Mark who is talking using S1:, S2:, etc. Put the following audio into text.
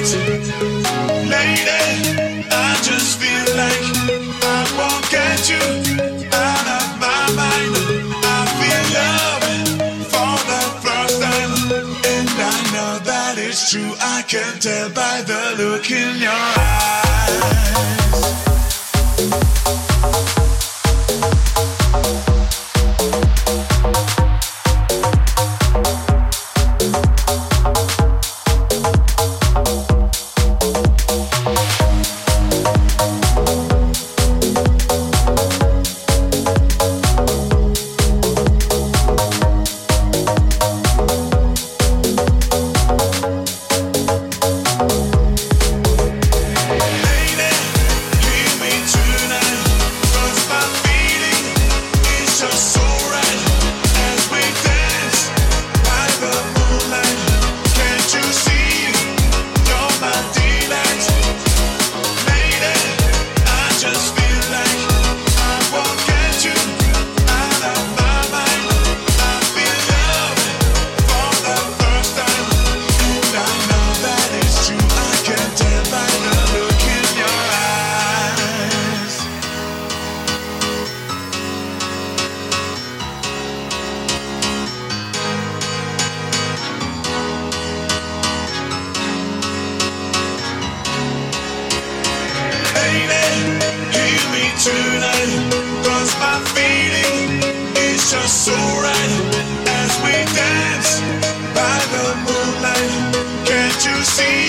S1: Lady, I just feel like I won't get you out of my mind. I feel love for the first time, and I know that it's true. I can tell by the look in your eyes. So right as we dance by the moonlight, can't you see?